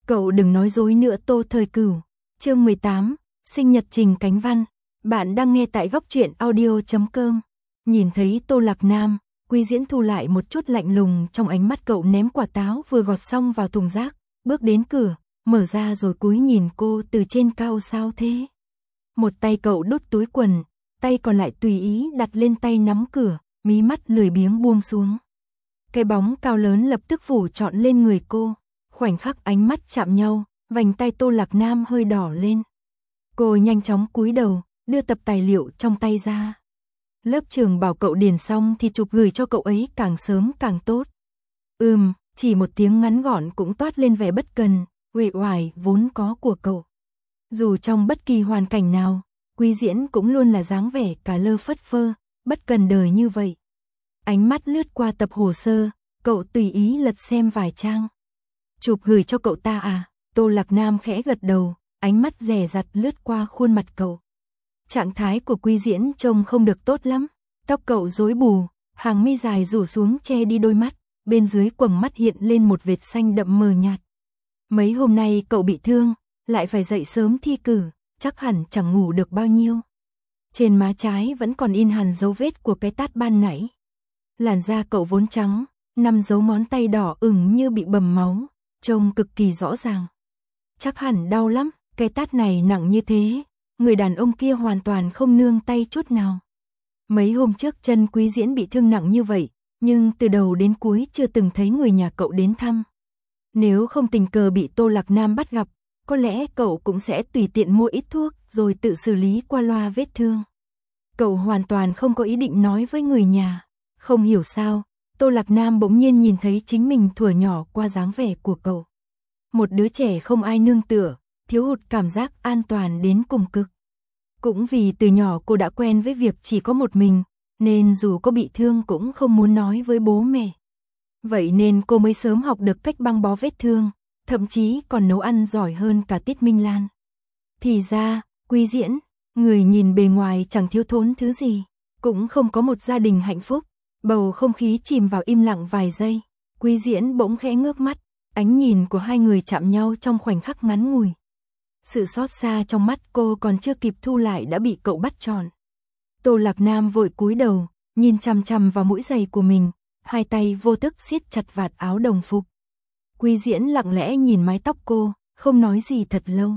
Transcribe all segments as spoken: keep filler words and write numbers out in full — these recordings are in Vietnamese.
Cậu đừng nói dối nữa Tô Thời Cửu. Chương mười tám, sinh nhật Trình Cánh Văn. Bạn đang nghe tại góc truyện audio chấm com. Nhìn thấy Tô Lạc Nam, Quý Diễn thu lại một chút lạnh lùng trong ánh mắt, cậu ném quả táo vừa gọt xong vào thùng rác, bước đến cửa, mở ra rồi cúi nhìn cô từ trên cao. Sao thế? Một tay cậu đút túi quần, tay còn lại tùy ý đặt lên tay nắm cửa, mí mắt lười biếng buông xuống. Cái bóng cao lớn lập tức phủ trọn lên người cô. Khoảnh khắc ánh mắt chạm nhau, vành tay Tô Lạc Nam hơi đỏ lên. Cô nhanh chóng cúi đầu, đưa tập tài liệu trong tay ra. Lớp trường bảo cậu điền xong thì chụp gửi cho cậu ấy càng sớm càng tốt. Ừm, chỉ một tiếng ngắn gọn cũng toát lên vẻ bất cần, uể oải vốn có của cậu. Dù trong bất kỳ hoàn cảnh nào, Quý Diễn cũng luôn là dáng vẻ cả lơ phất phơ, bất cần đời như vậy. Ánh mắt lướt qua tập hồ sơ, cậu tùy ý lật xem vài trang. Chụp gửi cho cậu ta à? Tô Lạc Nam khẽ gật đầu, ánh mắt dè dặt lướt qua khuôn mặt cậu. Trạng thái của Quý Diễn trông không được tốt lắm, tóc cậu rối bù, hàng mi dài rủ xuống che đi đôi mắt, bên dưới quầng mắt hiện lên một vệt xanh đậm mờ nhạt. Mấy hôm nay cậu bị thương, lại phải dậy sớm thi cử, chắc hẳn chẳng ngủ được bao nhiêu. Trên má trái vẫn còn in hằn dấu vết của cái tát ban nãy. Làn da cậu vốn trắng, năm dấu ngón tay đỏ ửng như bị bầm máu, trông cực kỳ rõ ràng. Chắc hẳn đau lắm, cái tát này nặng như thế, người đàn ông kia hoàn toàn không nương tay chút nào. Mấy hôm trước chân Quý Diễn bị thương nặng như vậy, nhưng từ đầu đến cuối chưa từng thấy người nhà cậu đến thăm. Nếu không tình cờ bị Tô Lạc Nam bắt gặp, có lẽ cậu cũng sẽ tùy tiện mua ít thuốc rồi tự xử lý qua loa vết thương. Cậu hoàn toàn không có ý định nói với người nhà. Không hiểu sao, Tô Lạc Nam bỗng nhiên nhìn thấy chính mình thuở nhỏ qua dáng vẻ của cậu. Một đứa trẻ không ai nương tựa, thiếu hụt cảm giác an toàn đến cùng cực. Cũng vì từ nhỏ cô đã quen với việc chỉ có một mình, nên dù có bị thương cũng không muốn nói với bố mẹ. Vậy nên cô mới sớm học được cách băng bó vết thương, thậm chí còn nấu ăn giỏi hơn cả Tiết Minh Lan. Thì ra, Quý Diễn, người nhìn bề ngoài chẳng thiếu thốn thứ gì, cũng không có một gia đình hạnh phúc. Bầu không khí chìm vào im lặng vài giây, Quý Diễn bỗng khẽ ngước mắt, ánh nhìn của hai người chạm nhau trong khoảnh khắc ngắn ngủi. Sự xót xa trong mắt cô còn chưa kịp thu lại đã bị cậu bắt trọn. Tô Lạc Nam vội cúi đầu, nhìn chằm chằm vào mũi giày của mình, hai tay vô thức siết chặt vạt áo đồng phục. Quý Diễn lặng lẽ nhìn mái tóc cô, không nói gì thật lâu.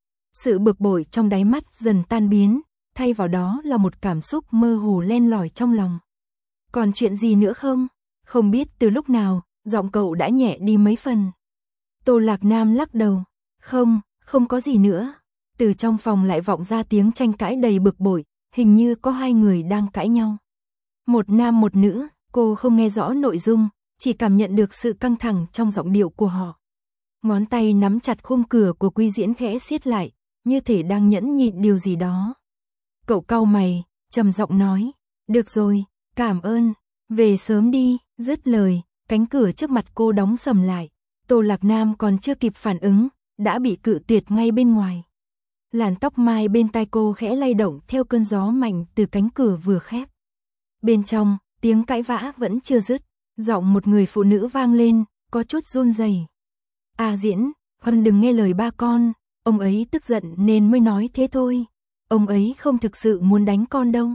Sự bực bội trong đáy mắt dần tan biến, thay vào đó là một cảm xúc mơ hồ len lỏi trong lòng. Còn chuyện gì nữa không? Không biết từ lúc nào, giọng cậu đã nhẹ đi mấy phần. Tô Lạc Nam lắc đầu. Không, không có gì nữa. Từ trong phòng lại vọng ra tiếng tranh cãi đầy bực bội, hình như có hai người đang cãi nhau. Một nam một nữ, cô không nghe rõ nội dung, chỉ cảm nhận được sự căng thẳng trong giọng điệu của họ. Ngón tay nắm chặt khung cửa của Quý Diễn khẽ siết lại, như thể đang nhẫn nhịn điều gì đó. Cậu cau mày, trầm giọng nói, được rồi. Cảm ơn, về sớm đi. Dứt lời, cánh cửa trước mặt cô đóng sầm lại. Tô Lạc Nam còn chưa kịp phản ứng, đã bị cự tuyệt ngay bên ngoài. Làn tóc mai bên tai cô khẽ lay động theo cơn gió mạnh từ cánh cửa vừa khép. Bên trong, tiếng cãi vã vẫn chưa dứt, giọng một người phụ nữ vang lên, có chút run rẩy. À Diễn, con đừng nghe lời ba con, ông ấy tức giận nên mới nói thế thôi. Ông ấy không thực sự muốn đánh con đâu.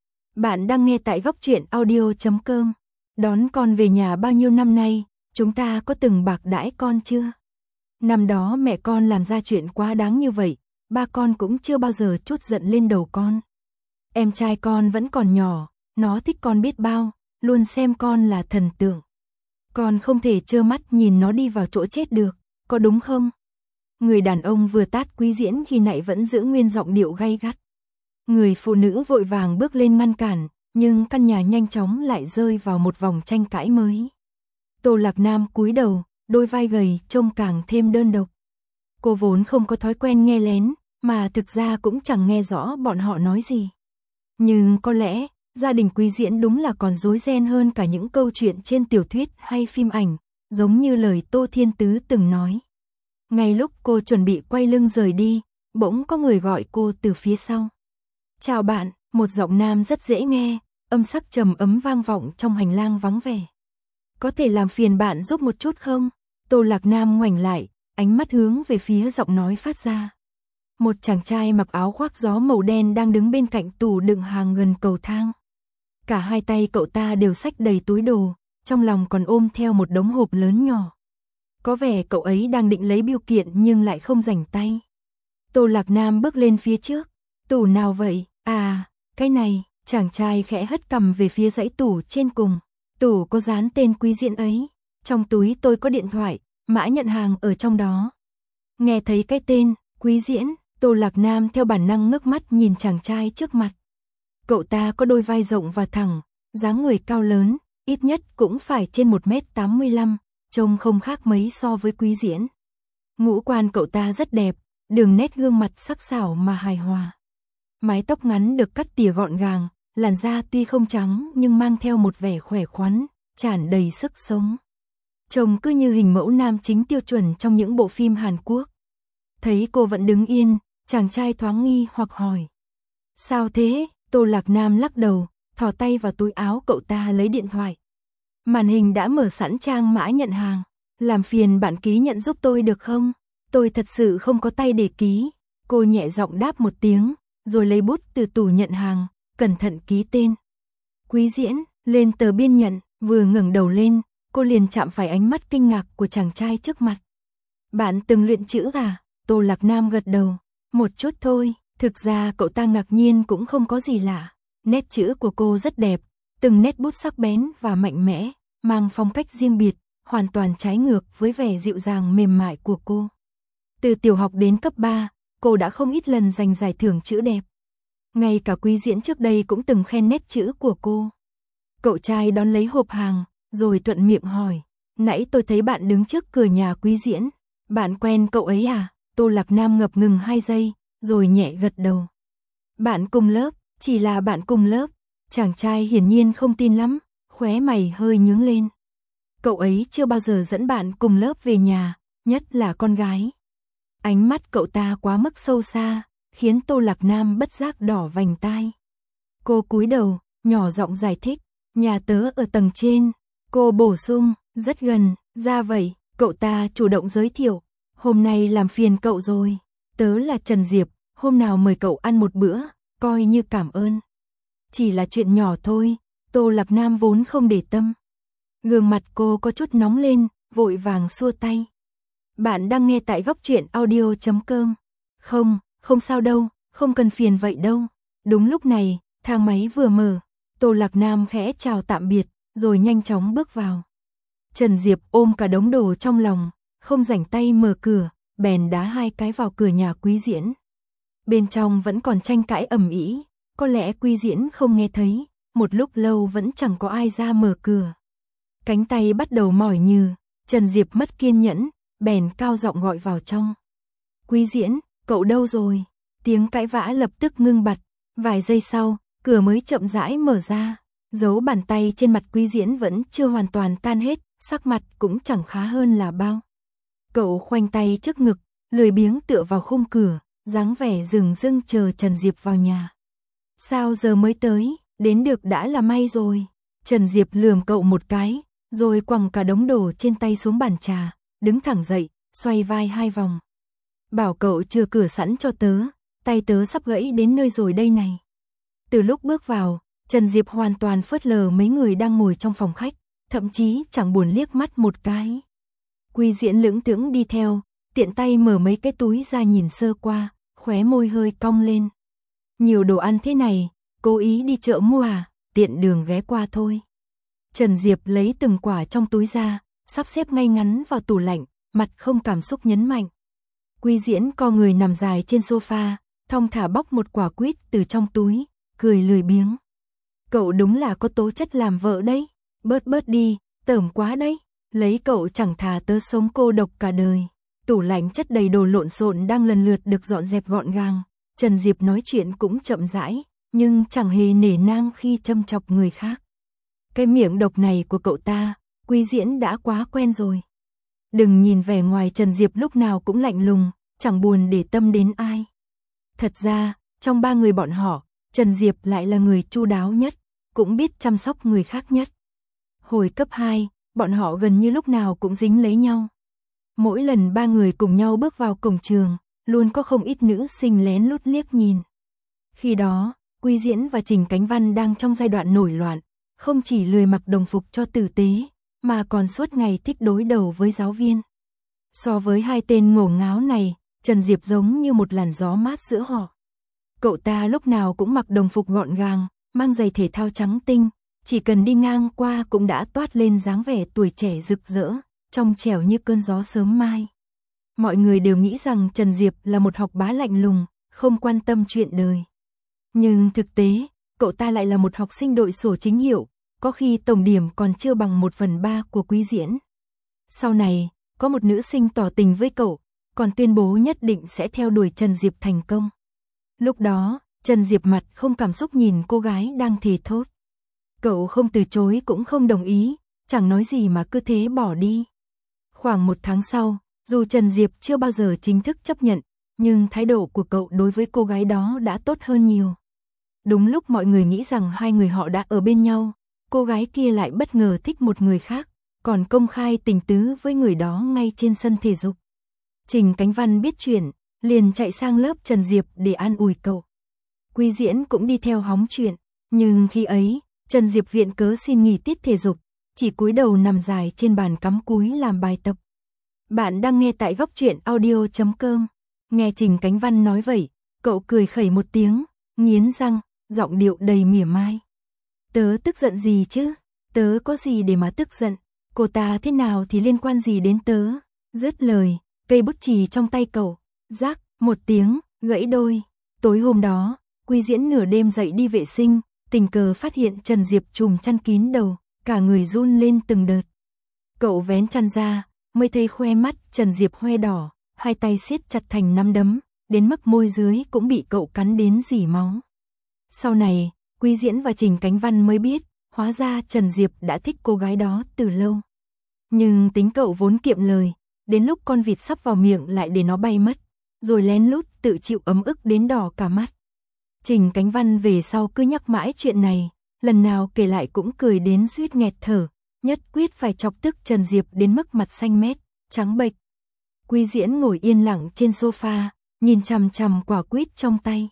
Bạn đang nghe tại góc truyện audio chấm com. Đón con về nhà bao nhiêu năm nay, chúng ta có từng bạc đãi con chưa? Năm đó mẹ con làm ra chuyện quá đáng như vậy, ba con cũng chưa bao giờ trút giận lên đầu con. Em trai con vẫn còn nhỏ, nó thích con biết bao, luôn xem con là thần tượng. Con không thể trơ mắt nhìn nó đi vào chỗ chết được, có đúng không? Người đàn ông vừa tát Quý Diễn khi nãy vẫn giữ nguyên giọng điệu gay gắt. Người phụ nữ vội vàng bước lên ngăn cản, nhưng căn nhà nhanh chóng lại rơi vào một vòng tranh cãi mới. Tô Lạc Nam cúi đầu, đôi vai gầy trông càng thêm đơn độc. Cô vốn không có thói quen nghe lén, mà thực ra cũng chẳng nghe rõ bọn họ nói gì. Nhưng có lẽ, gia đình Quý Diễn đúng là còn rối ren hơn cả những câu chuyện trên tiểu thuyết hay phim ảnh, giống như lời Tô Thiên Tứ từng nói. Ngay lúc cô chuẩn bị quay lưng rời đi, bỗng có người gọi cô từ phía sau. Chào bạn, một giọng nam rất dễ nghe, âm sắc trầm ấm vang vọng trong hành lang vắng vẻ. Có thể làm phiền bạn giúp một chút không? Tô Lạc Nam ngoảnh lại, ánh mắt hướng về phía giọng nói phát ra. Một chàng trai mặc áo khoác gió màu đen đang đứng bên cạnh tủ đựng hàng gần cầu thang. Cả hai tay cậu ta đều xách đầy túi đồ, trong lòng còn ôm theo một đống hộp lớn nhỏ. Có vẻ cậu ấy đang định lấy bưu kiện nhưng lại không rảnh tay. Tô Lạc Nam bước lên phía trước. Tủ nào vậy? À, cái này. Chàng trai khẽ hất cằm về phía dãy tủ trên cùng. Tủ có dán tên Quý Diễn ấy. Trong túi tôi có điện thoại, mã nhận hàng ở trong đó. Nghe thấy cái tên Quý Diễn, Tô Lạc Nam theo bản năng ngước mắt nhìn chàng trai trước mặt. Cậu ta có đôi vai rộng và thẳng, dáng người cao lớn, ít nhất cũng phải trên một mét tám mươi lăm, trông không khác mấy so với Quý Diễn. Ngũ quan cậu ta rất đẹp, đường nét gương mặt sắc sảo mà hài hòa. Mái tóc ngắn được cắt tỉa gọn gàng, làn da tuy không trắng nhưng mang theo một vẻ khỏe khoắn, tràn đầy sức sống. Trông cứ như hình mẫu nam chính tiêu chuẩn trong những bộ phim Hàn Quốc. Thấy cô vẫn đứng yên, chàng trai thoáng nghi hoặc hỏi. Sao thế? Tô Lạc Nam lắc đầu, thò tay vào túi áo cậu ta lấy điện thoại. Màn hình đã mở sẵn trang mã nhận hàng. Làm phiền bạn ký nhận giúp tôi được không? Tôi thật sự không có tay để ký. Cô nhẹ giọng đáp một tiếng, rồi lấy bút từ tủ nhận hàng, cẩn thận ký tên. Quý Diễn, lên tờ biên nhận, vừa ngẩng đầu lên, cô liền chạm phải ánh mắt kinh ngạc của chàng trai trước mặt. Bạn từng luyện chữ à? Tô Lạc Nam gật đầu. Một chút thôi. Thực ra cậu ta ngạc nhiên cũng không có gì lạ. Nét chữ của cô rất đẹp, từng nét bút sắc bén và mạnh mẽ, mang phong cách riêng biệt, hoàn toàn trái ngược với vẻ dịu dàng mềm mại của cô. Từ tiểu học đến cấp ba, cô đã không ít lần giành giải thưởng chữ đẹp. Ngay cả Quý Diễn trước đây cũng từng khen nét chữ của cô. Cậu trai đón lấy hộp hàng, rồi thuận miệng hỏi. Nãy tôi thấy bạn đứng trước cửa nhà Quý Diễn. Bạn quen cậu ấy à? Tô Lạc Nam ngập ngừng hai giây, rồi nhẹ gật đầu. Bạn cùng lớp, chỉ là bạn cùng lớp. Chàng trai hiển nhiên không tin lắm, khóe mày hơi nhướng lên. Cậu ấy chưa bao giờ dẫn bạn cùng lớp về nhà, nhất là con gái. Ánh mắt cậu ta quá mức sâu xa, khiến Tô Lạc Nam bất giác đỏ vành tai. Cô cúi đầu, nhỏ giọng giải thích. Nhà tớ ở tầng trên. Cô bổ sung, rất gần. Ra vậy, cậu ta chủ động giới thiệu. Hôm nay làm phiền cậu rồi. Tớ là Trần Diệp, hôm nào mời cậu ăn một bữa, coi như cảm ơn. Chỉ là chuyện nhỏ thôi, Tô Lạc Nam vốn không để tâm. Gương mặt cô có chút nóng lên, vội vàng xua tay. Bạn đang nghe tại góc truyện audio chấm com. Không, không sao đâu, không cần phiền vậy đâu. Đúng lúc này, thang máy vừa mở, Tô Lạc Nam khẽ chào tạm biệt, rồi nhanh chóng bước vào. Trần Diệp ôm cả đống đồ trong lòng, không rảnh tay mở cửa, bèn đá hai cái vào cửa nhà Quý Diễn. Bên trong vẫn còn tranh cãi ầm ĩ, có lẽ Quý Diễn không nghe thấy, một lúc lâu vẫn chẳng có ai ra mở cửa. Cánh tay bắt đầu mỏi nhừ, Trần Diệp mất kiên nhẫn, bèn cao giọng gọi vào trong. Quý Diễn, cậu đâu rồi? Tiếng cãi vã lập tức ngưng bặt, vài giây sau, cửa mới chậm rãi mở ra, dấu bàn tay trên mặt Quý Diễn vẫn chưa hoàn toàn tan hết, sắc mặt cũng chẳng khá hơn là bao. Cậu khoanh tay trước ngực, lười biếng tựa vào khung cửa, dáng vẻ dừng dưng chờ Trần Diệp vào nhà. Sao giờ mới tới, đến được đã là may rồi. Trần Diệp lườm cậu một cái, rồi quẳng cả đống đồ trên tay xuống bàn trà, đứng thẳng dậy, xoay vai hai vòng. Bảo cậu chưa cửa sẵn cho tớ, tay tớ sắp gãy đến nơi rồi đây này. Từ lúc bước vào, Trần Diệp hoàn toàn phớt lờ mấy người đang ngồi trong phòng khách, thậm chí chẳng buồn liếc mắt một cái. Quý Diễn lững thững đi theo, tiện tay mở mấy cái túi ra nhìn sơ qua, khóe môi hơi cong lên. Nhiều đồ ăn thế này, cố ý đi chợ mua à, tiện đường ghé qua thôi. Trần Diệp lấy từng quả trong túi ra, sắp xếp ngay ngắn vào tủ lạnh, mặt không cảm xúc nhấn mạnh. Quý Diễn co người nằm dài trên sofa, thong thả bóc một quả quýt từ trong túi, cười lười biếng. Cậu đúng là có tố chất làm vợ đấy, bớt bớt đi, tởm quá đấy. Lấy cậu chẳng thà tớ sống cô độc cả đời. Tủ lạnh chất đầy đồ lộn xộn đang lần lượt được dọn dẹp gọn gàng. Trần Diệp nói chuyện cũng chậm rãi, nhưng chẳng hề nể nang khi châm chọc người khác. Cái miệng độc này của cậu ta, Quý Diễn đã quá quen rồi. Đừng nhìn vẻ ngoài Trần Diệp lúc nào cũng lạnh lùng, chẳng buồn để tâm đến ai. Thật ra, trong ba người bọn họ, Trần Diệp lại là người chu đáo nhất, cũng biết chăm sóc người khác nhất. Hồi cấp hai, bọn họ gần như lúc nào cũng dính lấy nhau. Mỗi lần ba người cùng nhau bước vào cổng trường, luôn có không ít nữ sinh lén lút liếc nhìn. Khi đó, Quý Diễn và Trình Cánh Văn đang trong giai đoạn nổi loạn, không chỉ lười mặc đồng phục cho tử tế, mà còn suốt ngày thích đối đầu với giáo viên. So với hai tên ngổ ngáo này, Trần Diệp giống như một làn gió mát giữa họ. Cậu ta lúc nào cũng mặc đồng phục gọn gàng, mang giày thể thao trắng tinh, chỉ cần đi ngang qua cũng đã toát lên dáng vẻ tuổi trẻ rực rỡ, trong trẻo như cơn gió sớm mai. Mọi người đều nghĩ rằng Trần Diệp là một học bá lạnh lùng, không quan tâm chuyện đời. Nhưng thực tế, cậu ta lại là một học sinh đội sổ chính hiệu, có khi tổng điểm còn chưa bằng một phần ba của Quý Diễn. Sau này, có một nữ sinh tỏ tình với cậu, còn tuyên bố nhất định sẽ theo đuổi Trần Diệp thành công. Lúc đó, Trần Diệp mặt không cảm xúc nhìn cô gái đang thề thốt. Cậu không từ chối cũng không đồng ý, chẳng nói gì mà cứ thế bỏ đi. Khoảng một tháng sau, dù Trần Diệp chưa bao giờ chính thức chấp nhận, nhưng thái độ của cậu đối với cô gái đó đã tốt hơn nhiều. Đúng lúc mọi người nghĩ rằng hai người họ đã ở bên nhau, cô gái kia lại bất ngờ thích một người khác, còn công khai tình tứ với người đó ngay trên sân thể dục. Trình Cánh Văn biết chuyện, liền chạy sang lớp Trần Diệp để an ủi cậu. Quý Diễn cũng đi theo hóng chuyện, nhưng khi ấy, Trần Diệp viện cớ xin nghỉ tiết thể dục, chỉ cúi đầu nằm dài trên bàn cắm cúi làm bài tập. Bạn đang nghe tại góc truyện audio chấm com. Nghe Trình Cánh Văn nói vậy, cậu cười khẩy một tiếng, nghiến răng, giọng điệu đầy mỉa mai. Tớ tức giận gì chứ? Tớ có gì để mà tức giận? Cô ta thế nào thì liên quan gì đến tớ? Dứt lời, cây bút chì trong tay cậu, rắc, một tiếng, gãy đôi. Tối hôm đó, Quý Diễn nửa đêm dậy đi vệ sinh, tình cờ phát hiện Trần Diệp trùm chăn kín đầu, cả người run lên từng đợt. Cậu vén chăn ra, mới thấy khoe mắt Trần Diệp hoe đỏ, hai tay siết chặt thành nắm đấm, đến mức môi dưới cũng bị cậu cắn đến rỉ máu. Sau này, Quý Diễn và Trình Cánh Văn mới biết, hóa ra Trần Diệp đã thích cô gái đó từ lâu. Nhưng tính cậu vốn kiệm lời, đến lúc con vịt sắp vào miệng lại để nó bay mất, rồi lén lút tự chịu ấm ức đến đỏ cả mắt. Trình Cánh Văn về sau cứ nhắc mãi chuyện này, lần nào kể lại cũng cười đến suýt nghẹt thở, nhất quyết phải chọc tức Trần Diệp đến mức mặt xanh mét, trắng bệch. Quý Diễn ngồi yên lặng trên sofa, nhìn chằm chằm quả quýt trong tay.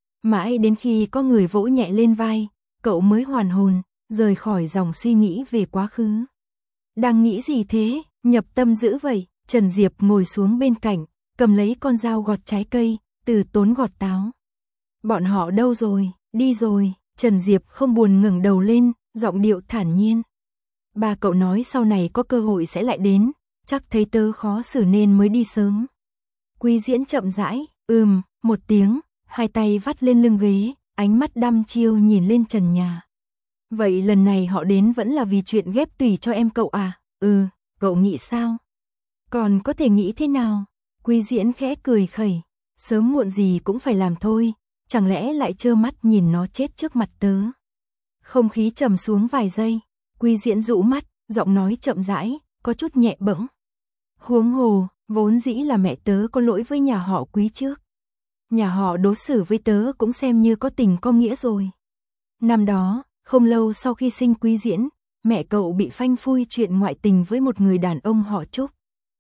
Mãi đến khi có người vỗ nhẹ lên vai, cậu mới hoàn hồn, rời khỏi dòng suy nghĩ về quá khứ. Đang nghĩ gì thế, nhập tâm dữ vậy? Trần Diệp ngồi xuống bên cạnh, cầm lấy con dao gọt trái cây, từ tốn gọt táo. Bọn họ đâu rồi? Đi rồi. Trần Diệp không buồn ngẩng đầu lên, giọng điệu thản nhiên. Ba cậu nói sau này có cơ hội sẽ lại đến, chắc thấy tớ khó xử nên mới đi sớm. Quý Diễn chậm rãi, ừm, một tiếng, hai tay vắt lên lưng ghế, ánh mắt đăm chiêu nhìn lên trần nhà. Vậy lần này họ đến vẫn là vì chuyện ghép tủy cho em cậu à? Ừ, cậu nghĩ sao? Còn có thể nghĩ thế nào? Quý Diễn khẽ cười khẩy, sớm muộn gì cũng phải làm thôi, chẳng lẽ lại trơ mắt nhìn nó chết trước mặt tớ? Không khí trầm xuống vài giây, Quý Diễn rũ mắt, giọng nói chậm rãi, có chút nhẹ bẫng. Huống hồ, vốn dĩ là mẹ tớ có lỗi với nhà họ Quý trước. Nhà họ đối xử với tớ cũng xem như có tình có nghĩa rồi. Năm đó, không lâu sau khi sinh Quý Diễn, mẹ cậu bị phanh phui chuyện ngoại tình với một người đàn ông họ Trúc.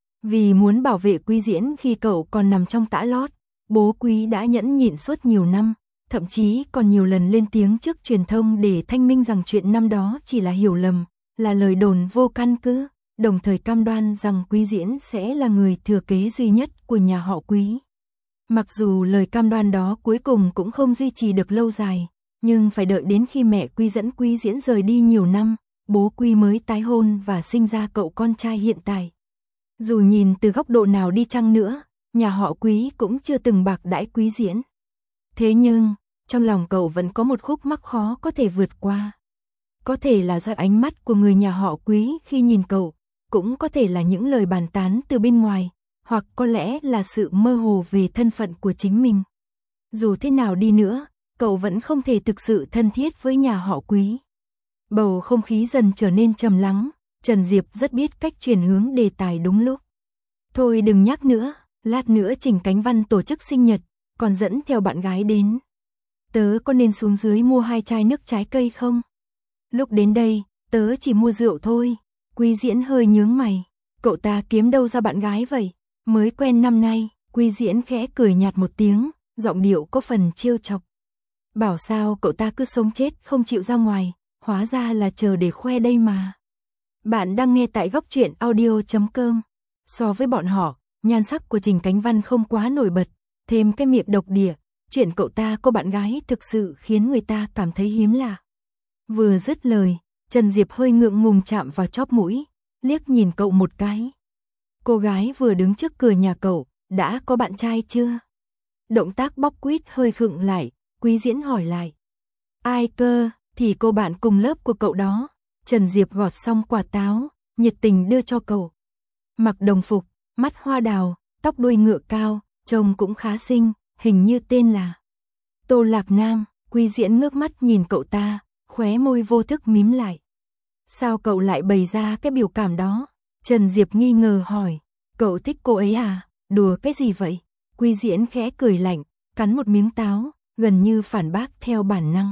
Vì muốn bảo vệ Quý Diễn khi cậu còn nằm trong tã lót, bố Quý đã nhẫn nhịn suốt nhiều năm, thậm chí còn nhiều lần lên tiếng trước truyền thông để thanh minh rằng chuyện năm đó chỉ là hiểu lầm, là lời đồn vô căn cứ, đồng thời cam đoan rằng Quý Diễn sẽ là người thừa kế duy nhất của nhà họ Quý. Mặc dù lời cam đoan đó cuối cùng cũng không duy trì được lâu dài, nhưng phải đợi đến khi mẹ Quý dẫn Quý Diễn rời đi nhiều năm, bố Quý mới tái hôn và sinh ra cậu con trai hiện tại. Dù nhìn từ góc độ nào đi chăng nữa, nhà họ Quý cũng chưa từng bạc đãi Quý Diễn. Thế nhưng, trong lòng cậu vẫn có một khúc mắc khó có thể vượt qua. Có thể là do ánh mắt của người nhà họ Quý khi nhìn cậu, cũng có thể là những lời bàn tán từ bên ngoài, hoặc có lẽ là sự mơ hồ về thân phận của chính mình. Dù thế nào đi nữa, cậu vẫn không thể thực sự thân thiết với nhà họ Quý. Bầu không khí dần trở nên trầm lắng, Trần Diệp rất biết cách chuyển hướng đề tài đúng lúc. Thôi đừng nhắc nữa, lát nữa Trình Cánh Văn tổ chức sinh nhật, còn dẫn theo bạn gái đến. Tớ có nên xuống dưới mua hai chai nước trái cây không? Lúc đến đây, tớ chỉ mua rượu thôi. Quý Diễn hơi nhướng mày. Cậu ta kiếm đâu ra bạn gái vậy? Mới quen năm nay, Quy Diễn khẽ cười nhạt một tiếng, giọng điệu có phần trêu chọc. Bảo sao cậu ta cứ sống chết không chịu ra ngoài, hóa ra là chờ để khoe đây mà. Bạn đang nghe tại góc truyện audio chấm com. So với bọn họ, nhan sắc của Trình Cánh Văn không quá nổi bật, thêm cái miệng độc địa, chuyện cậu ta có bạn gái thực sự khiến người ta cảm thấy hiếm lạ. Vừa dứt lời, Trần Diệp hơi ngượng ngùng chạm vào chóp mũi, liếc nhìn cậu một cái. Cô gái vừa đứng trước cửa nhà cậu, đã có bạn trai chưa? Động tác bóc quýt hơi khựng lại, Quý Diễn hỏi lại. Ai cơ, thì cô bạn cùng lớp của cậu đó. Trần Diệp gọt xong quả táo, nhiệt tình đưa cho cậu. Mặc đồng phục, mắt hoa đào, tóc đuôi ngựa cao, trông cũng khá xinh, hình như tên là Tô Lạc Nam. Quý Diễn ngước mắt nhìn cậu ta, khóe môi vô thức mím lại. Sao cậu lại bày ra cái biểu cảm đó? Trần Diệp nghi ngờ hỏi. Cậu thích cô ấy à? Đùa cái gì vậy? Quý Diễn khẽ cười lạnh, cắn một miếng táo, gần như phản bác theo bản năng.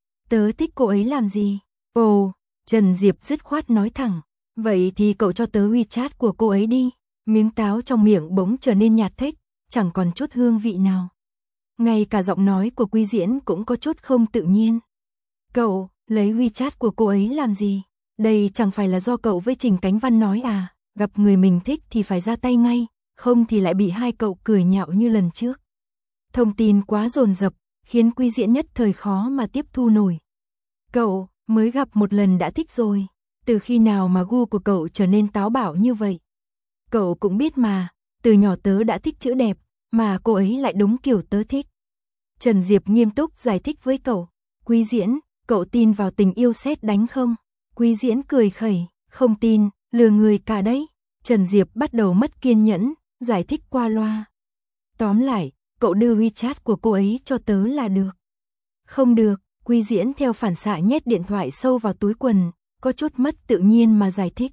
Tớ thích cô ấy làm gì? Ồ, Trần Diệp dứt khoát nói thẳng. Vậy thì cậu cho tớ WeChat của cô ấy đi. Miếng táo trong miệng bỗng trở nên nhạt thích, chẳng còn chút hương vị nào. Ngay cả giọng nói của Quý Diễn cũng có chút không tự nhiên. Cậu, lấy WeChat của cô ấy làm gì? Đây chẳng phải là do cậu với Trình Cánh Văn nói à, gặp người mình thích thì phải ra tay ngay, không thì lại bị hai cậu cười nhạo như lần trước. Thông tin quá dồn dập, khiến Quý Diễn nhất thời khó mà tiếp thu nổi. Cậu, mới gặp một lần đã thích rồi, từ khi nào mà gu của cậu trở nên táo bạo như vậy? Cậu cũng biết mà, từ nhỏ tớ đã thích chữ đẹp, mà cô ấy lại đúng kiểu tớ thích. Trần Diệp nghiêm túc giải thích với cậu. Quý Diễn, cậu tin vào tình yêu sét đánh không? Quý Diễn cười khẩy, không tin, lừa người cả đấy. Trần Diệp bắt đầu mất kiên nhẫn, giải thích qua loa. Tóm lại, cậu đưa WeChat của cô ấy cho tớ là được. Không được, Quý Diễn theo phản xạ nhét điện thoại sâu vào túi quần, có chút mất tự nhiên mà giải thích.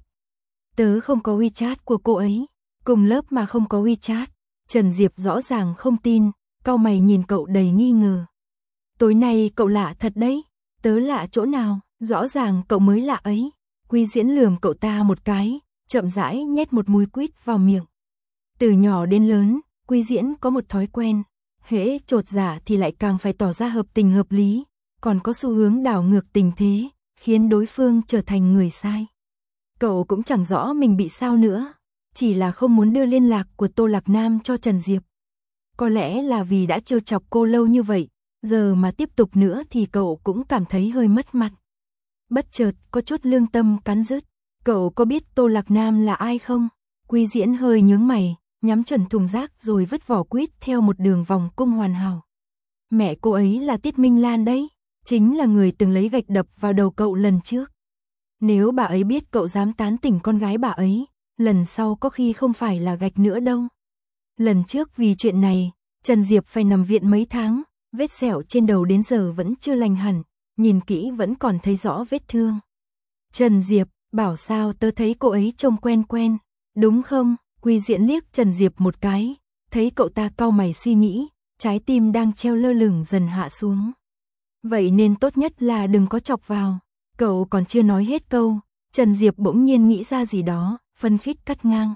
Tớ không có WeChat của cô ấy, cùng lớp mà không có WeChat. Trần Diệp rõ ràng không tin, cau mày nhìn cậu đầy nghi ngờ. Tối nay cậu lạ thật đấy. Tớ lạ chỗ nào? Rõ ràng cậu mới lạ ấy. Quý Diễn lườm cậu ta một cái, chậm rãi nhét một múi quýt vào miệng. Từ nhỏ đến lớn, Quý Diễn có một thói quen, hễ chột dạ thì lại càng phải tỏ ra hợp tình hợp lý, còn có xu hướng đảo ngược tình thế, khiến đối phương trở thành người sai. Cậu cũng chẳng rõ mình bị sao nữa, chỉ là không muốn đưa liên lạc của Tô Lạc Nam cho Trần Diệp. Có lẽ là vì đã trêu chọc cô lâu như vậy, giờ mà tiếp tục nữa thì cậu cũng cảm thấy hơi mất mặt. Bất chợt có chút lương tâm cắn rứt. Cậu có biết Tô Lạc Nam là ai không? Quý Diễn hơi nhướng mày, nhắm chuẩn thùng rác rồi vứt vỏ quýt theo một đường vòng cung hoàn hảo. Mẹ cô ấy là Tiết Minh Lan đấy, chính là người từng lấy gạch đập vào đầu cậu lần trước. Nếu bà ấy biết cậu dám tán tỉnh con gái bà ấy, lần sau có khi không phải là gạch nữa đâu. Lần trước vì chuyện này, Trần Diệp phải nằm viện mấy tháng, vết sẹo trên đầu đến giờ vẫn chưa lành hẳn, nhìn kỹ vẫn còn thấy rõ vết thương. Trần Diệp, bảo sao tớ thấy cô ấy trông quen quen, đúng không? Quý Diễn liếc Trần Diệp một cái, thấy cậu ta cau mày suy nghĩ, trái tim đang treo lơ lửng dần hạ xuống. Vậy nên tốt nhất là đừng có chọc vào. Cậu còn chưa nói hết câu, Trần Diệp bỗng nhiên nghĩ ra gì đó, phân khích cắt ngang.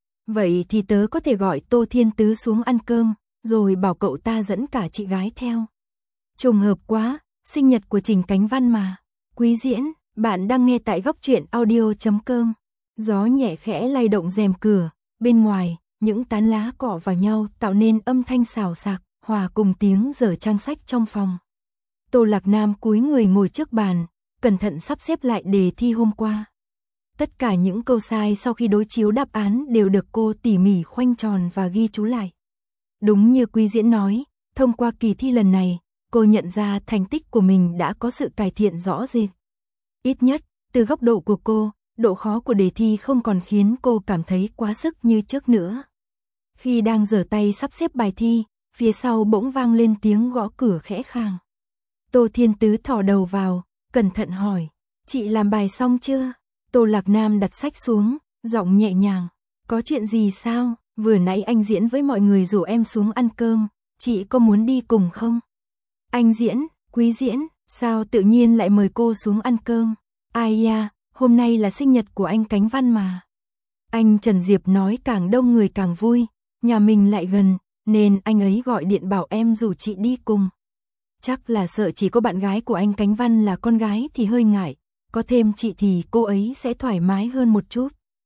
Vậy thì tớ có thể gọi Tô Thiên Tứ xuống ăn cơm, rồi bảo cậu ta dẫn cả chị gái theo. Trùng hợp quá, sinh nhật của Trình Cánh Văn mà. Quý Diễn, bạn đang nghe tại góc truyện audio chấm com. Gió nhẹ khẽ lay động rèm cửa, bên ngoài, những tán lá cọ vào nhau tạo nên âm thanh xào xạc, hòa cùng tiếng dở trang sách trong phòng. Tô Lạc Nam cúi người ngồi trước bàn, cẩn thận sắp xếp lại đề thi hôm qua. Tất cả những câu sai sau khi đối chiếu đáp án đều được cô tỉ mỉ khoanh tròn và ghi chú lại. Đúng như Quý Diễn nói, thông qua kỳ thi lần này, cô nhận ra thành tích của mình đã có sự cải thiện rõ rệt. Ít nhất, từ góc độ của cô, độ khó của đề thi không còn khiến cô cảm thấy quá sức như trước nữa. Khi đang giở tay sắp xếp bài thi, phía sau bỗng vang lên tiếng gõ cửa khẽ khàng. Tô Thiên Tứ thò đầu vào, cẩn thận hỏi, chị làm bài xong chưa? Tô Lạc Nam đặt sách xuống, giọng nhẹ nhàng, có chuyện gì sao? Vừa nãy anh Diễn với mọi người rủ em xuống ăn cơm, chị có muốn đi cùng không? Anh Diễn, Quý Diễn, sao tự nhiên lại mời cô xuống ăn cơm? Ai da, hôm nay là sinh nhật của anh Cánh Văn mà. Anh Trần Diệp nói càng đông người càng vui, nhà mình lại gần, nên anh ấy gọi điện bảo em rủ chị đi cùng. Chắc là sợ chỉ có bạn gái của anh Cánh Văn là con gái thì hơi ngại, có thêm chị thì cô ấy sẽ thoải mái hơn một chút.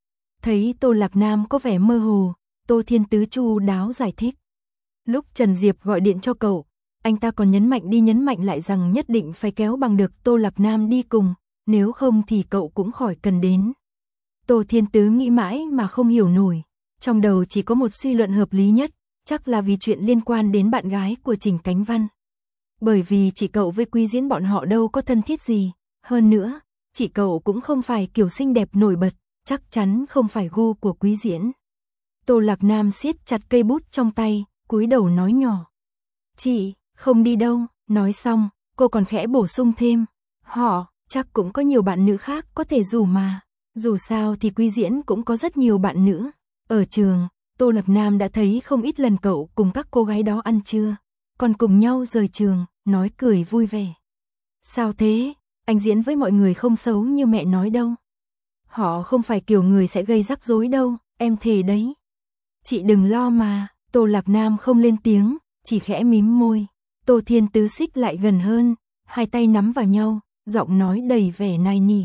Thấy Tô Lạc Nam có vẻ mơ hồ, Tô Thiên Tứ chu đáo giải thích. Lúc Trần Diệp gọi điện cho cậu, anh ta còn nhấn mạnh đi nhấn mạnh lại rằng nhất định phải kéo bằng được Tô Lạc Nam đi cùng, nếu không thì cậu cũng khỏi cần đến. Tô Thiên Tứ nghĩ mãi mà không hiểu nổi, trong đầu chỉ có một suy luận hợp lý nhất, chắc là vì chuyện liên quan đến bạn gái của Trình Cánh Văn. Bởi vì chị cậu với Quý Diễn bọn họ đâu có thân thiết gì, hơn nữa, chị cậu cũng không phải kiểu xinh đẹp nổi bật, chắc chắn không phải gu của Quý Diễn. Tô Lạc Nam siết chặt cây bút trong tay, cúi đầu nói nhỏ. Chị, không đi đâu, nói xong, cô còn khẽ bổ sung thêm. Họ, chắc cũng có nhiều bạn nữ khác có thể rủ mà. Dù sao thì Quý Diễn cũng có rất nhiều bạn nữ. Ở trường, Tô Lạc Nam đã thấy không ít lần cậu cùng các cô gái đó ăn trưa, còn cùng nhau rời trường, nói cười vui vẻ. Sao thế, anh Diễn với mọi người không xấu như mẹ nói đâu. Họ không phải kiểu người sẽ gây rắc rối đâu, em thề đấy. Chị đừng lo mà, Tô Lạc Nam không lên tiếng, chỉ khẽ mím môi. Tô Thiên Tứ xích lại gần hơn, hai tay nắm vào nhau, giọng nói đầy vẻ nài nỉ.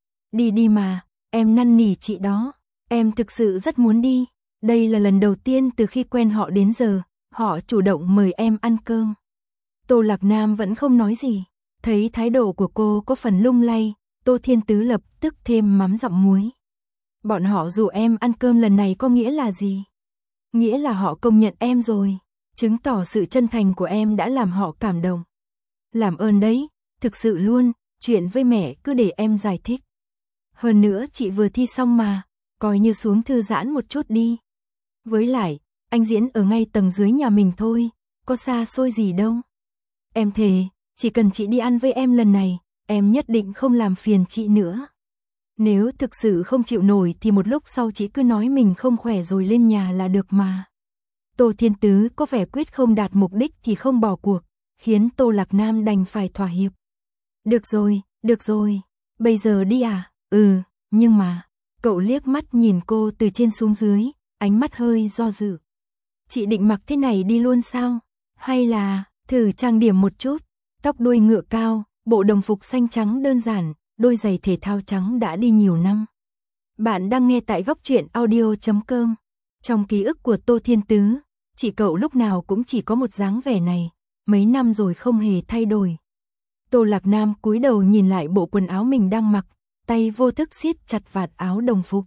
Đi đi mà, em năn nỉ chị đó, em thực sự rất muốn đi. Đây là lần đầu tiên từ khi quen họ đến giờ, họ chủ động mời em ăn cơm. Tô Lạc Nam vẫn không nói gì, thấy thái độ của cô có phần lung lay, Tô Thiên Tứ lập tức thêm mắm dặm muối. Bọn họ rủ em ăn cơm lần này có nghĩa là gì? Nghĩa là họ công nhận em rồi, chứng tỏ sự chân thành của em đã làm họ cảm động. Làm ơn đấy, thực sự luôn, chuyện với mẹ cứ để em giải thích. Hơn nữa chị vừa thi xong mà, coi như xuống thư giãn một chút đi. Với lại, anh Diễn ở ngay tầng dưới nhà mình thôi, có xa xôi gì đâu. Em thề, chỉ cần chị đi ăn với em lần này, em nhất định không làm phiền chị nữa. Nếu thực sự không chịu nổi thì một lúc sau chị cứ nói mình không khỏe rồi lên nhà là được mà. Tô Thiên Tứ có vẻ quyết không đạt mục đích thì không bỏ cuộc, khiến Tô Lạc Nam đành phải thỏa hiệp. Được rồi, được rồi, bây giờ đi à? Ừ, nhưng mà, cậu liếc mắt nhìn cô từ trên xuống dưới, ánh mắt hơi do dự. Chị định mặc thế này đi luôn sao? Hay là, thử trang điểm một chút, tóc đuôi ngựa cao, bộ đồng phục xanh trắng đơn giản, đôi giày thể thao trắng đã đi nhiều năm. Bạn đang nghe tại góc truyện audio chấm com. Trong ký ức của Tô Thiên Tứ, chị cậu lúc nào cũng chỉ có một dáng vẻ này, mấy năm rồi không hề thay đổi. Tô Lạc Nam cúi đầu nhìn lại bộ quần áo mình đang mặc, tay vô thức siết chặt vạt áo đồng phục.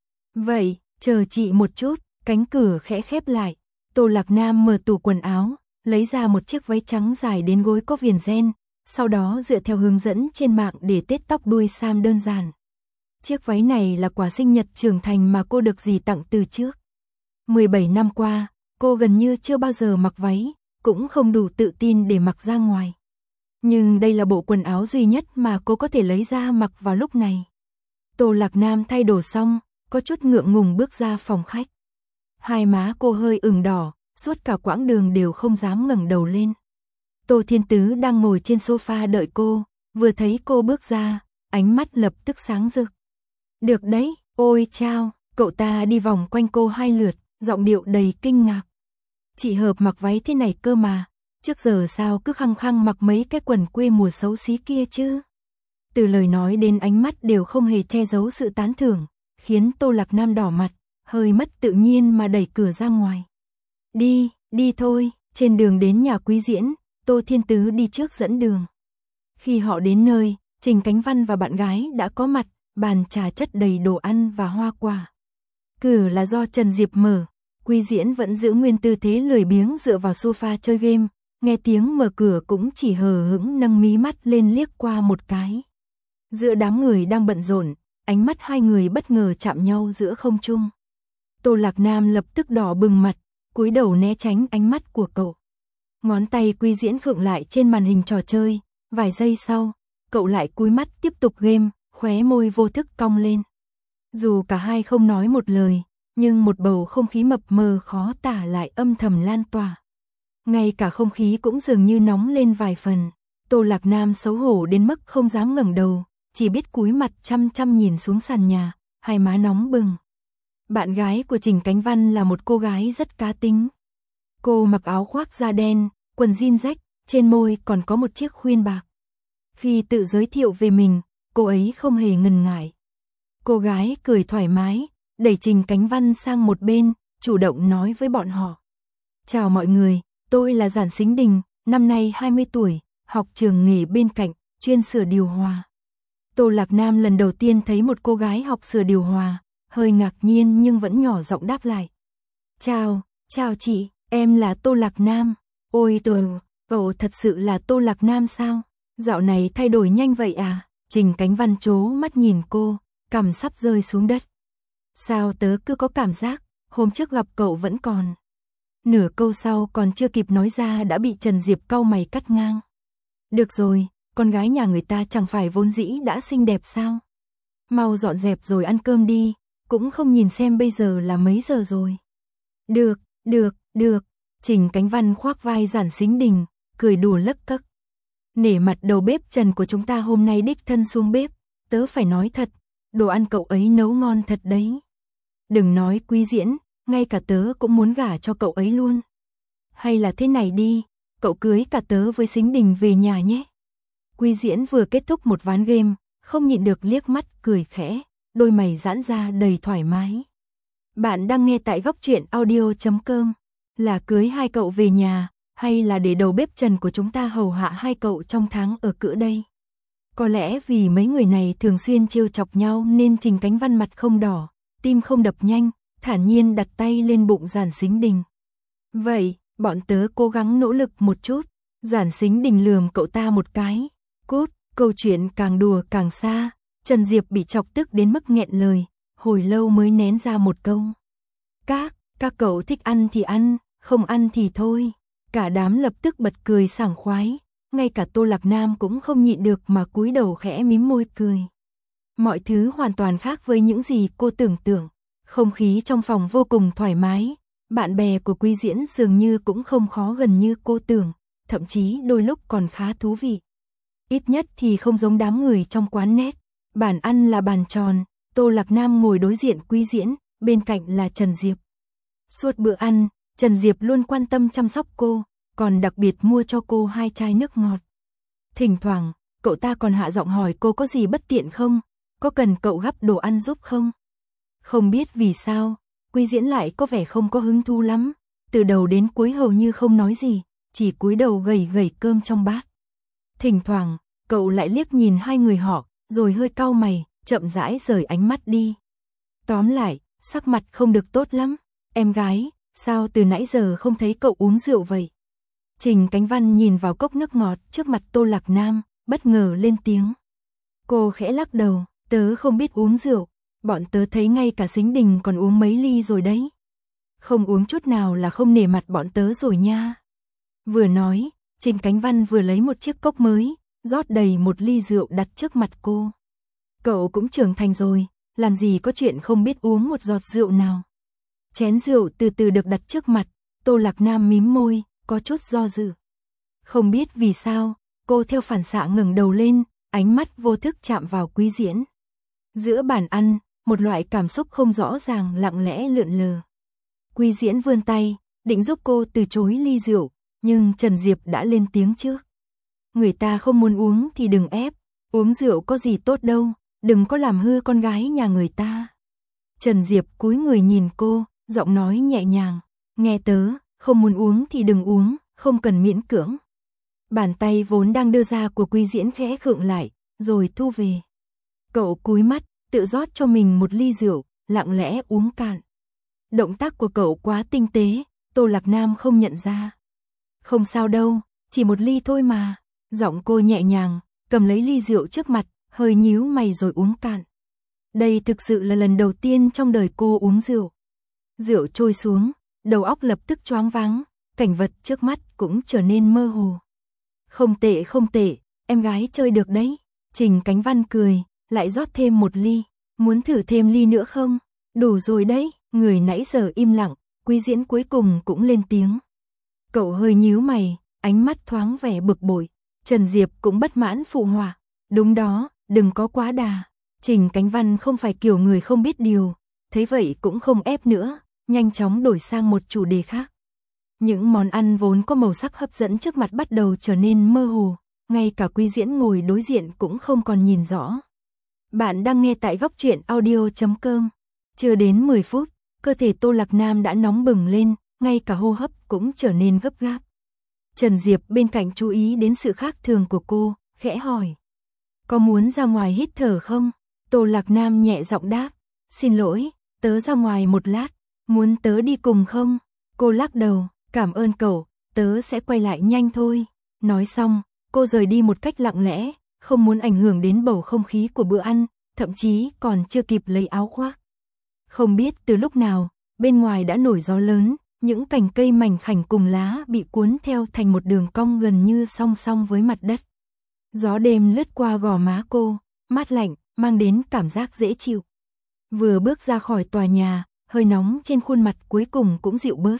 Vậy, chờ chị một chút, cánh cửa khẽ khép lại. Tô Lạc Nam mở tủ quần áo, lấy ra một chiếc váy trắng dài đến gối có viền ren, sau đó dựa theo hướng dẫn trên mạng để tết tóc đuôi sam đơn giản. Chiếc váy này là quà sinh nhật trưởng thành mà cô được dì tặng từ trước. mười bảy năm qua, cô gần như chưa bao giờ mặc váy, cũng không đủ tự tin để mặc ra ngoài. Nhưng đây là bộ quần áo duy nhất mà cô có thể lấy ra mặc vào lúc này. Tô Lạc Nam thay đồ xong, có chút ngượng ngùng bước ra phòng khách. Hai má cô hơi ửng đỏ, suốt cả quãng đường đều không dám ngẩng đầu lên. Tô Thiên Tứ đang ngồi trên sofa đợi cô, vừa thấy cô bước ra, ánh mắt lập tức sáng rực. Được đấy, ôi chao, cậu ta đi vòng quanh cô hai lượt, giọng điệu đầy kinh ngạc. Chị hợp mặc váy thế này cơ mà, trước giờ sao cứ khăng khăng mặc mấy cái quần quê mùa xấu xí kia chứ? Từ lời nói đến ánh mắt đều không hề che giấu sự tán thưởng, khiến Tô Lạc Nam đỏ mặt, hơi mất tự nhiên mà đẩy cửa ra ngoài. Đi, đi thôi, trên đường đến nhà Quý Diễn, Tô Thiên Tứ đi trước dẫn đường. Khi họ đến nơi, Trình Cánh Văn và bạn gái đã có mặt, bàn trà chất đầy đồ ăn và hoa quả. Cửa là do Trần Diệp mở, Quý Diễn vẫn giữ nguyên tư thế lười biếng dựa vào sofa chơi game, nghe tiếng mở cửa cũng chỉ hờ hững nâng mí mắt lên liếc qua một cái. Giữa đám người đang bận rộn, ánh mắt hai người bất ngờ chạm nhau giữa không trung. Tô Lạc Nam lập tức đỏ bừng mặt, cúi đầu né tránh ánh mắt của cậu. Ngón tay Quý Diễn khựng lại trên màn hình trò chơi, vài giây sau, cậu lại cúi mắt tiếp tục game, khóe môi vô thức cong lên. Dù cả hai không nói một lời, nhưng một bầu không khí mập mờ khó tả lại âm thầm lan tỏa. Ngay cả không khí cũng dường như nóng lên vài phần. Tô Lạc Nam xấu hổ đến mức không dám ngẩng đầu, chỉ biết cúi mặt chăm chăm nhìn xuống sàn nhà, hai má nóng bừng. Bạn gái của Trình Cánh Văn là một cô gái rất cá tính. Cô mặc áo khoác da đen, quần jean rách, trên môi còn có một chiếc khuyên bạc. Khi tự giới thiệu về mình, cô ấy không hề ngần ngại. Cô gái cười thoải mái, đẩy Trình Cánh Văn sang một bên, chủ động nói với bọn họ. Chào mọi người, tôi là Giản Sính Đình, năm nay hai mươi tuổi, học trường nghề bên cạnh, chuyên sửa điều hòa. Tô Lạc Nam lần đầu tiên thấy một cô gái học sửa điều hòa, hơi ngạc nhiên nhưng vẫn nhỏ giọng đáp lại. Chào, chào chị, em là Tô Lạc Nam. Ôi tôi, cậu thật sự là Tô Lạc Nam sao? Dạo này thay đổi nhanh vậy à? Trình Cánh Văn trố mắt nhìn cô, cằm sắp rơi xuống đất. Sao tớ cứ có cảm giác, hôm trước gặp cậu vẫn còn. Nửa câu sau còn chưa kịp nói ra đã bị Trần Diệp cau mày cắt ngang. Được rồi, con gái nhà người ta chẳng phải vốn dĩ đã xinh đẹp sao? Mau dọn dẹp rồi ăn cơm đi, cũng không nhìn xem bây giờ là mấy giờ rồi. Được, được, được. Trình Cánh Văn khoác vai Giản Sính Đình, cười đùa lấc cấc. Nể mặt đầu bếp Trần của chúng ta hôm nay đích thân xuống bếp, tớ phải nói thật, đồ ăn cậu ấy nấu ngon thật đấy. Đừng nói Quý Diễn, ngay cả tớ cũng muốn gả cho cậu ấy luôn. Hay là thế này đi, cậu cưới cả tớ với Sính Đình về nhà nhé. Quý Diễn vừa kết thúc một ván game, không nhịn được liếc mắt cười khẽ, đôi mày giãn ra đầy thoải mái. Bạn đang nghe tại góc truyện audio chấm com. Là cưới hai cậu về nhà, hay là để đầu bếp Trần của chúng ta hầu hạ hai cậu trong tháng ở cữ đây? Có lẽ vì mấy người này thường xuyên trêu chọc nhau nên Trình Cánh Văn mặt không đỏ, tim không đập nhanh, thản nhiên đặt tay lên bụng Giản Sính Đình. Vậy, bọn tớ cố gắng nỗ lực một chút. Giản Sính Đình lườm cậu ta một cái. Cút, câu chuyện càng đùa càng xa. Trần Diệp bị chọc tức đến mức nghẹn lời, hồi lâu mới nén ra một câu. Các, các cậu thích ăn thì ăn, không ăn thì thôi. Cả đám lập tức bật cười sảng khoái, ngay cả Tô Lạc Nam cũng không nhịn được mà cúi đầu khẽ mím môi cười. Mọi thứ hoàn toàn khác với những gì cô tưởng tượng, không khí trong phòng vô cùng thoải mái, bạn bè của Quý Diễn dường như cũng không khó gần như cô tưởng, thậm chí đôi lúc còn khá thú vị. Ít nhất thì không giống đám người trong quán net, bàn ăn là bàn tròn, Tô Lạc Nam ngồi đối diện Quý Diễn, bên cạnh là Trần Diệp. Suốt bữa ăn, Trần Diệp luôn quan tâm chăm sóc cô, còn đặc biệt mua cho cô hai chai nước ngọt. Thỉnh thoảng, cậu ta còn hạ giọng hỏi cô có gì bất tiện không, có cần cậu gắp đồ ăn giúp không? Không biết vì sao, Quý Diễn lại có vẻ không có hứng thú lắm, từ đầu đến cuối hầu như không nói gì, chỉ cúi đầu gầy gầy cơm trong bát. Thỉnh thoảng, cậu lại liếc nhìn hai người họ, rồi hơi cau mày, chậm rãi rời ánh mắt đi. Tóm lại, sắc mặt không được tốt lắm. Em gái, sao từ nãy giờ không thấy cậu uống rượu vậy? Trình Cánh Văn nhìn vào cốc nước ngọt trước mặt Tô Lạc Nam, bất ngờ lên tiếng. Cô khẽ lắc đầu, tớ không biết uống rượu, bọn tớ thấy ngay cả Sính Đình còn uống mấy ly rồi đấy. Không uống chút nào là không nể mặt bọn tớ rồi nha. Vừa nói, Trình Cánh Văn vừa lấy một chiếc cốc mới, rót đầy một ly rượu đặt trước mặt cô. Cậu cũng trưởng thành rồi, làm gì có chuyện không biết uống một giọt rượu nào. Chén rượu từ từ được đặt trước mặt, Tô Lạc Nam mím môi, có chút do dự. Không biết vì sao, cô theo phản xạ ngẩng đầu lên, ánh mắt vô thức chạm vào Quý Diễn. Giữa bàn ăn, một loại cảm xúc không rõ ràng lặng lẽ lượn lờ. Quý Diễn vươn tay, định giúp cô từ chối ly rượu, nhưng Trần Diệp đã lên tiếng trước. Người ta không muốn uống thì đừng ép, uống rượu có gì tốt đâu, đừng có làm hư con gái nhà người ta. Trần Diệp cúi người nhìn cô, giọng nói nhẹ nhàng, nghe tớ, không muốn uống thì đừng uống, không cần miễn cưỡng. Bàn tay vốn đang đưa ra của Quý Diễn khẽ khựng lại, rồi thu về. Cậu cúi mắt, tự rót cho mình một ly rượu, lặng lẽ uống cạn. Động tác của cậu quá tinh tế, Tô Lạc Nam không nhận ra. Không sao đâu, chỉ một ly thôi mà. Giọng cô nhẹ nhàng, cầm lấy ly rượu trước mặt, hơi nhíu mày rồi uống cạn. Đây thực sự là lần đầu tiên trong đời cô uống rượu. Rượu trôi xuống, đầu óc lập tức choáng váng, cảnh vật trước mắt cũng trở nên mơ hồ. Không tệ không tệ, em gái chơi được đấy. Trình Cánh Văn cười, lại rót thêm một ly. Muốn thử thêm ly nữa không? Đủ rồi đấy. Người nãy giờ im lặng, Quý Diễn cuối cùng cũng lên tiếng. Cậu hơi nhíu mày, ánh mắt thoáng vẻ bực bội. Trần Diệp cũng bất mãn phụ họa. Đúng đó, đừng có quá đà. Trình Cánh Văn không phải kiểu người không biết điều, thấy vậy cũng không ép nữa, nhanh chóng đổi sang một chủ đề khác. Những món ăn vốn có màu sắc hấp dẫn trước mặt bắt đầu trở nên mơ hồ, ngay cả Quý Diễn ngồi đối diện cũng không còn nhìn rõ. Bạn đang nghe tại góc truyện audio chấm com. Chưa đến mười phút, cơ thể Tô Lạc Nam đã nóng bừng lên, ngay cả hô hấp cũng trở nên gấp gáp. Trần Diệp bên cạnh chú ý đến sự khác thường của cô, khẽ hỏi. Có muốn ra ngoài hít thở không? Tô Lạc Nam nhẹ giọng đáp. Xin lỗi, tớ ra ngoài một lát, muốn tớ đi cùng không? Cô lắc đầu, cảm ơn cậu, tớ sẽ quay lại nhanh thôi. Nói xong, cô rời đi một cách lặng lẽ, không muốn ảnh hưởng đến bầu không khí của bữa ăn, thậm chí còn chưa kịp lấy áo khoác. Không biết từ lúc nào, bên ngoài đã nổi gió lớn, những cành cây mảnh khảnh cùng lá bị cuốn theo thành một đường cong gần như song song với mặt đất. Gió đêm lướt qua gò má cô, mát lạnh, mang đến cảm giác dễ chịu. Vừa bước ra khỏi tòa nhà, hơi nóng trên khuôn mặt cuối cùng cũng dịu bớt.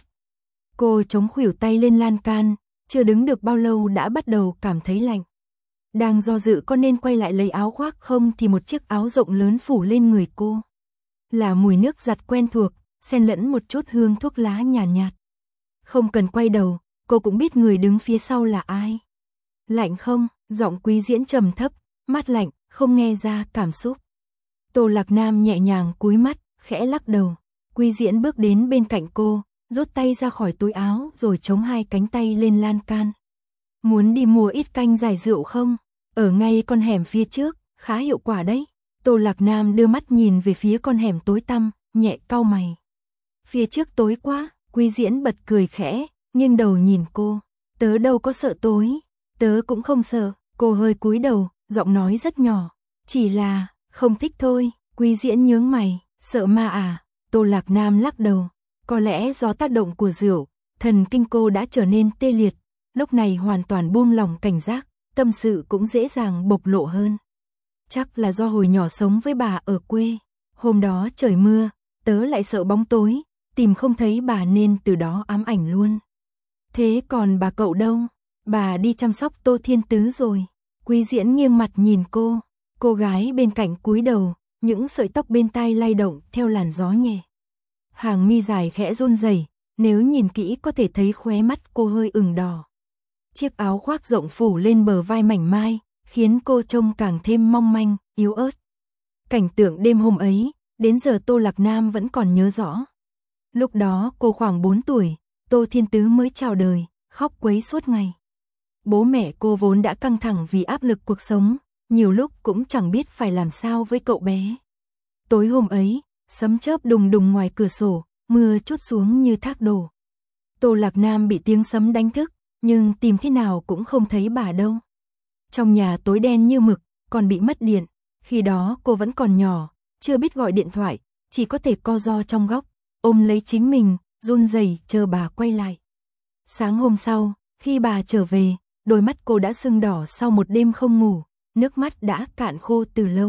Cô chống khuỷu tay lên lan can, chưa đứng được bao lâu đã bắt đầu cảm thấy lạnh. Đang do dự có nên quay lại lấy áo khoác không thì một chiếc áo rộng lớn phủ lên người cô. Là mùi nước giặt quen thuộc, xen lẫn một chút hương thuốc lá nhàn nhạt, nhạt. Không cần quay đầu, cô cũng biết người đứng phía sau là ai. Lạnh không? Giọng Quý Diễn trầm thấp, mát lạnh, không nghe ra cảm xúc. Tô Lạc Nam nhẹ nhàng cúi mắt, khẽ lắc đầu. Quý Diễn bước đến bên cạnh cô, rút tay ra khỏi túi áo rồi chống hai cánh tay lên lan can. Muốn đi mua ít canh giải rượu không? Ở ngay con hẻm phía trước, khá hiệu quả đấy. Tô Lạc Nam đưa mắt nhìn về phía con hẻm tối tăm, nhẹ cau mày. Phía trước tối quá, Quý Diễn bật cười khẽ, nghiêng đầu nhìn cô. Tớ đâu có sợ tối, tớ cũng không sợ. Cô hơi cúi đầu, giọng nói rất nhỏ. Chỉ là, không thích thôi. Quý Diễn nhướng mày, sợ ma à? Tô Lạc Nam lắc đầu. Có lẽ do tác động của rượu, thần kinh cô đã trở nên tê liệt. Lúc này hoàn toàn buông lỏng cảnh giác, tâm sự cũng dễ dàng bộc lộ hơn. Chắc là do hồi nhỏ sống với bà ở quê. Hôm đó trời mưa, tớ lại sợ bóng tối, tìm không thấy bà nên từ đó ám ảnh luôn. Thế còn bà cậu đâu? Bà đi chăm sóc Tô Thiên Tứ rồi. Quý Diễn nghiêng mặt nhìn cô. Cô gái bên cạnh cúi đầu, những sợi tóc bên tai lay động theo làn gió nhẹ. Hàng mi dài khẽ run rẩy, nếu nhìn kỹ có thể thấy khóe mắt cô hơi ửng đỏ. Chiếc áo khoác rộng phủ lên bờ vai mảnh mai, khiến cô trông càng thêm mong manh, yếu ớt. Cảnh tượng đêm hôm ấy, đến giờ Tô Lạc Nam vẫn còn nhớ rõ. Lúc đó cô khoảng bốn tuổi, Tô Thiên Tứ mới chào đời, khóc quấy suốt ngày. Bố mẹ cô vốn đã căng thẳng vì áp lực cuộc sống, nhiều lúc cũng chẳng biết phải làm sao với cậu bé. Tối hôm ấy, sấm chớp đùng đùng ngoài cửa sổ, mưa trút xuống như thác đổ. Tô Lạc Nam bị tiếng sấm đánh thức, nhưng tìm thế nào cũng không thấy bà đâu. Trong nhà tối đen như mực, còn bị mất điện, khi đó cô vẫn còn nhỏ, chưa biết gọi điện thoại, chỉ có thể co ro trong góc, ôm lấy chính mình, run rẩy chờ bà quay lại. Sáng hôm sau, khi bà trở về, đôi mắt cô đã sưng đỏ sau một đêm không ngủ, nước mắt đã cạn khô từ lâu.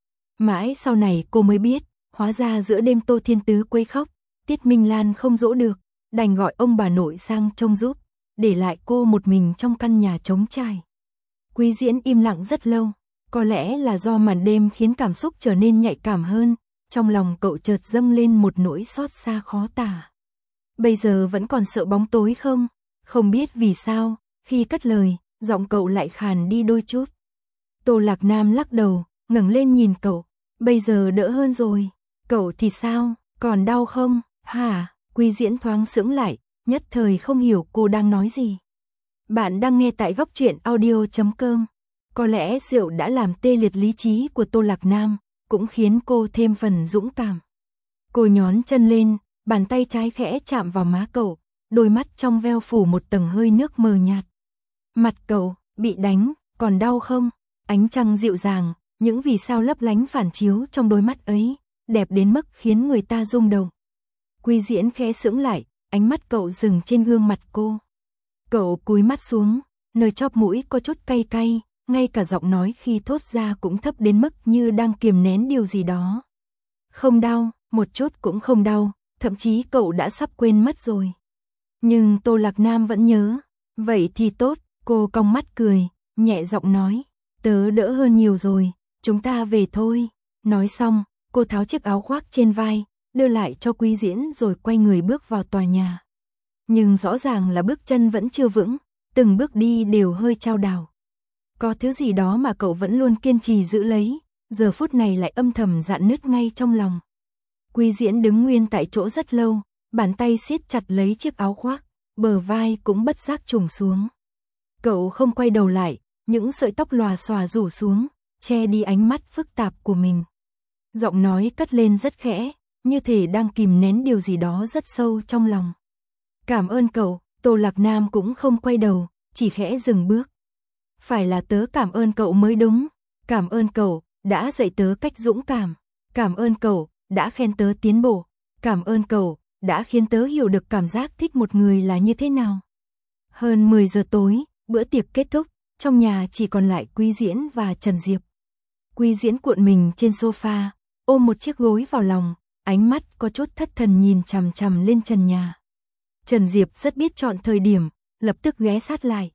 Mãi sau này cô mới biết, hóa ra giữa đêm Tô Thiên Tứ quấy khóc, Tiết Minh Lan không dỗ được, đành gọi ông bà nội sang trông giúp, để lại cô một mình trong căn nhà trống trải. Quý Diễn im lặng rất lâu, có lẽ là do màn đêm khiến cảm xúc trở nên nhạy cảm hơn, trong lòng cậu chợt dâng lên một nỗi xót xa khó tả. Bây giờ vẫn còn sợ bóng tối không? Không biết vì sao, khi cất lời, giọng cậu lại khàn đi đôi chút. Tô Lạc Nam lắc đầu, ngẩng lên nhìn cậu, bây giờ đỡ hơn rồi. Cậu thì sao, còn đau không? Hả? Quý Diễn thoáng sững lại, nhất thời không hiểu cô đang nói gì. Bạn đang nghe tại góc truyện audio chấm com. Có lẽ rượu đã làm tê liệt lý trí của Tô Lạc Nam, cũng khiến cô thêm phần dũng cảm. Cô nhón chân lên, bàn tay trái khẽ chạm vào má cậu, đôi mắt trong veo phủ một tầng hơi nước mờ nhạt. Mặt cậu, bị đánh, còn đau không? Ánh trăng dịu dàng, những vì sao lấp lánh phản chiếu trong đôi mắt ấy, đẹp đến mức khiến người ta rung động. Quý Diễn khẽ sững lại, ánh mắt cậu dừng trên gương mặt cô. Cậu cúi mắt xuống, nơi chóp mũi có chút cay cay, ngay cả giọng nói khi thốt ra cũng thấp đến mức như đang kiềm nén điều gì đó. Không đau, một chút cũng không đau, thậm chí cậu đã sắp quên mất rồi. Nhưng Tô Lạc Nam vẫn nhớ. Vậy thì tốt, cô cong mắt cười, nhẹ giọng nói. Tớ đỡ hơn nhiều rồi, chúng ta về thôi. Nói xong, cô tháo chiếc áo khoác trên vai, đưa lại cho Quý Diễn rồi quay người bước vào tòa nhà. Nhưng rõ ràng là bước chân vẫn chưa vững, từng bước đi đều hơi chao đảo. Có thứ gì đó mà cậu vẫn luôn kiên trì giữ lấy, giờ phút này lại âm thầm rạn nứt ngay trong lòng. Quý Diễn đứng nguyên tại chỗ rất lâu, bàn tay siết chặt lấy chiếc áo khoác, bờ vai cũng bất giác trùng xuống. Cậu không quay đầu lại, những sợi tóc lòa xòa rủ xuống, che đi ánh mắt phức tạp của mình. Giọng nói cất lên rất khẽ, như thể đang kìm nén điều gì đó rất sâu trong lòng. Cảm ơn cậu. Tô Lạc Nam cũng không quay đầu, chỉ khẽ dừng bước. Phải là tớ cảm ơn cậu mới đúng. Cảm ơn cậu đã dạy tớ cách dũng cảm. Cảm ơn cậu đã khen tớ tiến bộ. Cảm ơn cậu đã khiến tớ hiểu được cảm giác thích một người là như thế nào. Hơn mười giờ tối, bữa tiệc kết thúc, trong nhà chỉ còn lại Quý Diễn và Trần Diệp. Quý Diễn cuộn mình trên sofa, ôm một chiếc gối vào lòng, ánh mắt có chút thất thần nhìn chằm chằm lên trần nhà. Trần Diệp rất biết chọn thời điểm, lập tức ghé sát lại.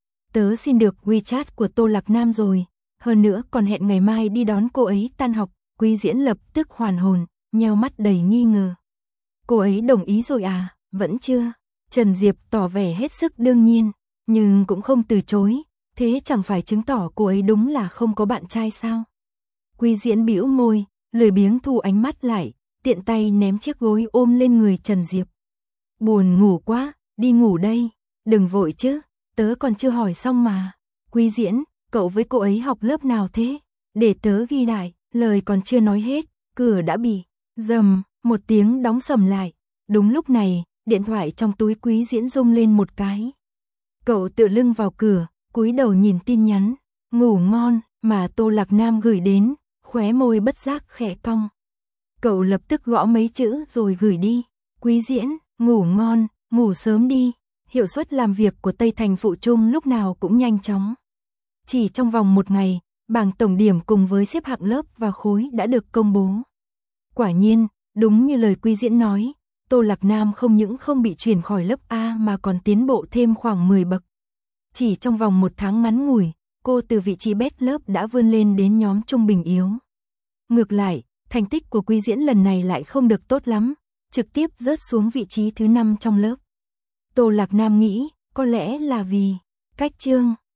Tớ xin được WeChat của Tô Lạc Nam rồi, hơn nữa còn hẹn ngày mai đi đón cô ấy tan học. Quý Diễn lập tức hoàn hồn, nheo mắt đầy nghi ngờ. Cô ấy đồng ý rồi à? Vẫn chưa? Trần Diệp tỏ vẻ hết sức đương nhiên, nhưng cũng không từ chối, thế chẳng phải chứng tỏ cô ấy đúng là không có bạn trai sao? Quý Diễn bĩu môi, lười biếng thu ánh mắt lại, tiện tay ném chiếc gối ôm lên người Trần Diệp. Buồn ngủ quá, đi ngủ đây. Đừng vội chứ, tớ còn chưa hỏi xong mà. Quý Diễn, cậu với cô ấy học lớp nào thế? Để tớ ghi lại. Lời còn chưa nói hết, cửa đã bị rầm một tiếng đóng sầm lại. Đúng lúc này, điện thoại trong túi Quý Diễn rung lên một cái. Cậu tựa lưng vào cửa, cúi đầu nhìn tin nhắn, ngủ ngon mà Tô Lạc Nam gửi đến, khóe môi bất giác khẽ cong. Cậu lập tức gõ mấy chữ rồi gửi đi. Quý Diễn, ngủ ngon, ngủ sớm đi. Hiệu suất làm việc của Tây Thành Phụ Trung lúc nào cũng nhanh chóng. Chỉ trong vòng một ngày, bảng tổng điểm cùng với xếp hạng lớp và khối đã được công bố. Quả nhiên, đúng như lời Quý Diễn nói, Tô Lạc Nam không những không bị chuyển khỏi lớp A mà còn tiến bộ thêm khoảng mười bậc. Chỉ trong vòng một tháng ngắn ngủi, cô từ vị trí bét lớp đã vươn lên đến nhóm trung bình yếu. Ngược lại, thành tích của Quý Diễn lần này lại không được tốt lắm, trực tiếp rớt xuống vị trí thứ năm trong lớp. Tô Lạc Nam nghĩ, có lẽ là vì cách chương